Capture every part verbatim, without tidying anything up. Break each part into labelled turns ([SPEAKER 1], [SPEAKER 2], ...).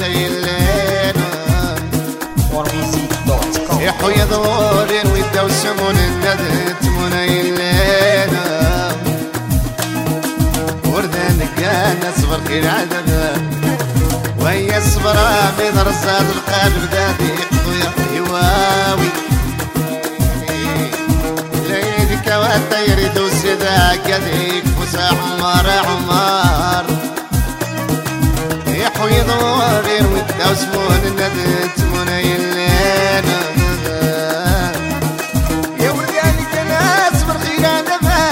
[SPEAKER 1] سيلين يحوي ضورين ويداو سمون الندت منيلين وردان كان اصبر خير عذبه وهي الصبرة بيض رزاد القلب ذاتي يقضي هواوي ليدك والطير يدوس ذاك يديك فسا عمار عمار يحوي ضورين ويداو سمون الندت منيلين يا ورداني كان اصبر خير عذبه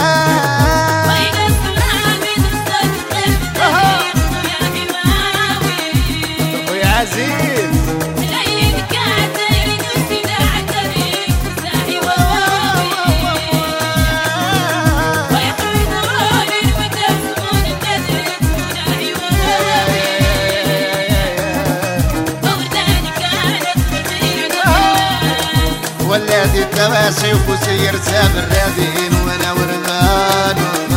[SPEAKER 1] عزيز
[SPEAKER 2] العيد كاتر يدوس داعتريك وساحي وواوي ويحوي ضروري وتسمون الندرت مناهي وواوي ورداني كانت بخير دماء
[SPEAKER 1] والذي تواسي وسير ساب الرادين وانا ورغان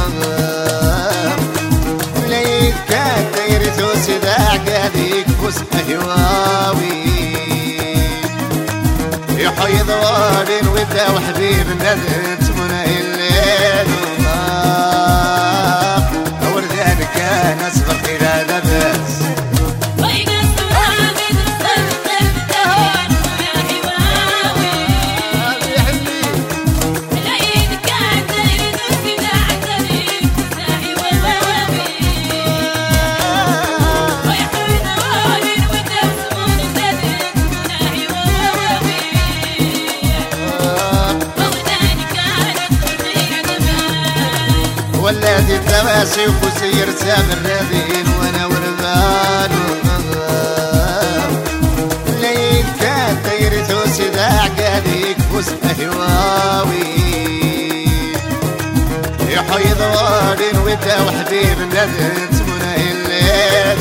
[SPEAKER 1] العيد كاتر يدوس داعتريك هواوي يحيي ضوارين ودا وحبيب ندت منى الليل وردان كان اصبر خير هذا بس والذي تواسي وسير ساب الرادين وانا ورغان الليل كان طير توسي داع قاديك وسط هواوي يحيي ضوارين ودا وحبيب ندت منى الليل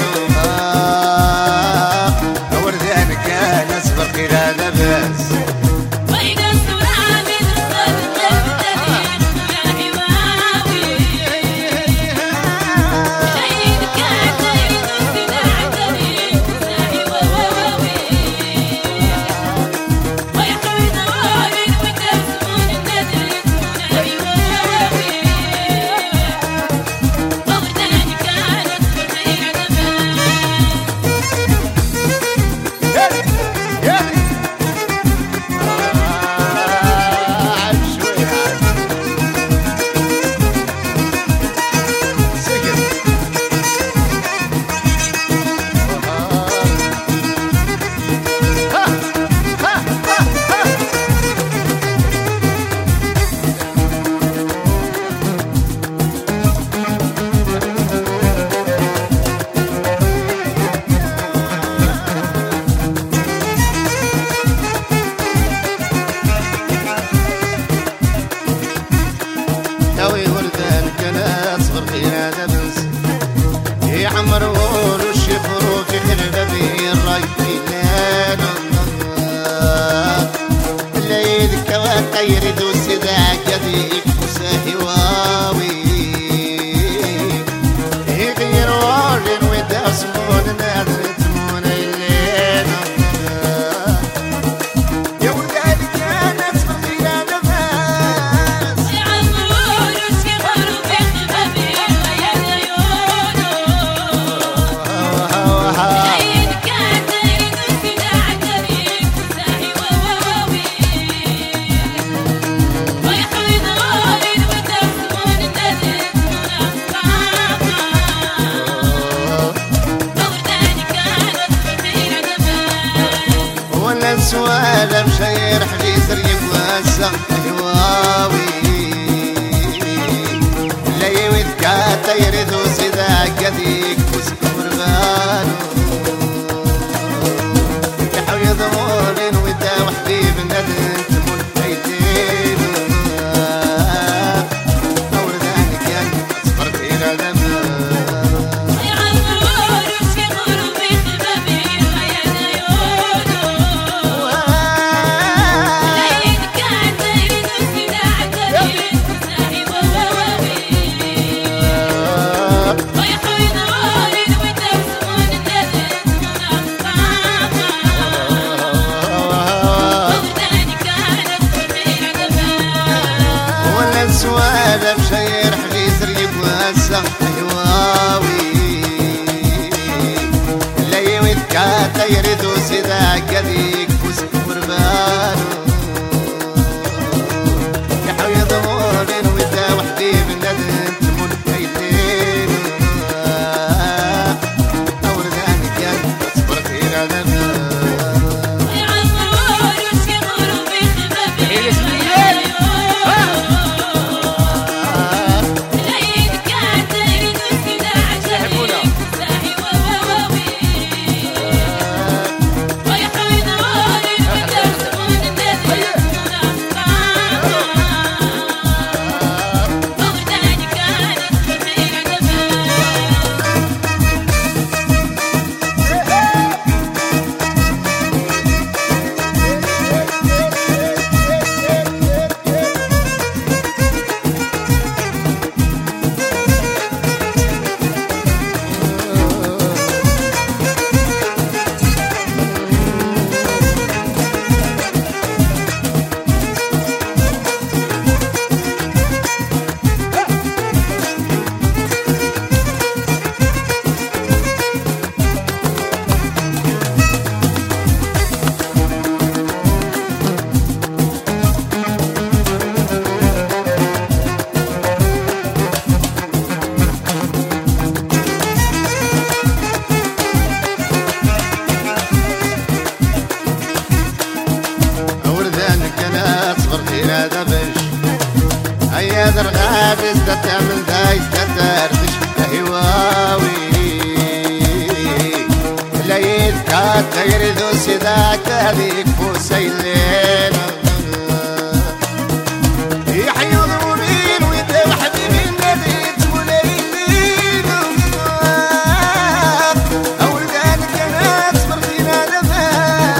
[SPEAKER 1] وردان كان اصبر خير هذا بس عمرون والشفرو في خلبي الرايتين اللي يدك والطير يدوس ذاك يديك وساهي واوي يغير وارن وداس مون نادرت مون الليل يا ولادي كانت بخير نفس
[SPEAKER 2] يا عمرون والشفرو في خلبي
[SPEAKER 1] سوالف شير حجيز يبوسع هواوي اللي يودك تيرث وسذاك يديك وسكور غالو يحوي ضمور ودا وحبيب ندت من بيتين ورداني كان صبر خير دمه كاتا يريدو سيدا قديك فوس وربانو يحوي ضمورين ودا وحدي من ندن تمون بيتين أورداني كان تصبر خير على هيا درغابس تتعمل دايس تتردش هواوي ليل كاتا يريدو سيداك تهديك فوسيلين يحيو ضرورين ويدي وحبيبين نديت وليلين أولدان كانت صبرتينا دفاع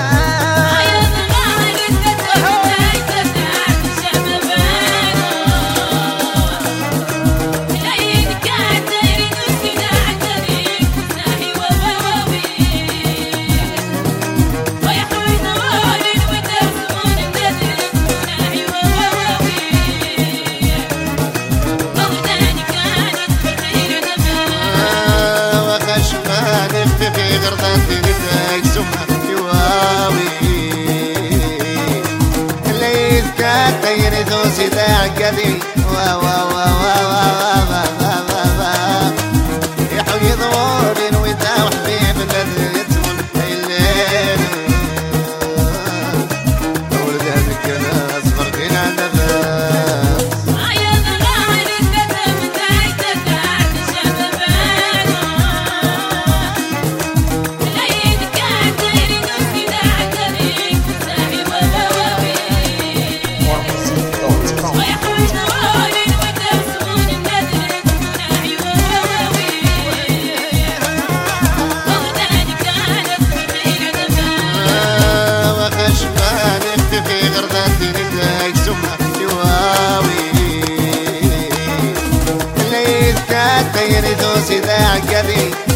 [SPEAKER 1] في غرضاتي نتاج سمع يواوي الليل كاتا يريدو سيدا عقدي وا وا وا وا وا وا وا وا يحوي ضوابين ويدا وحبيب الذي يتمن الليل ولدانك انا صبرتين على نفس في غرضاتي نتاج سمع يواوي الليل كاتا يريدو سيدا عقدي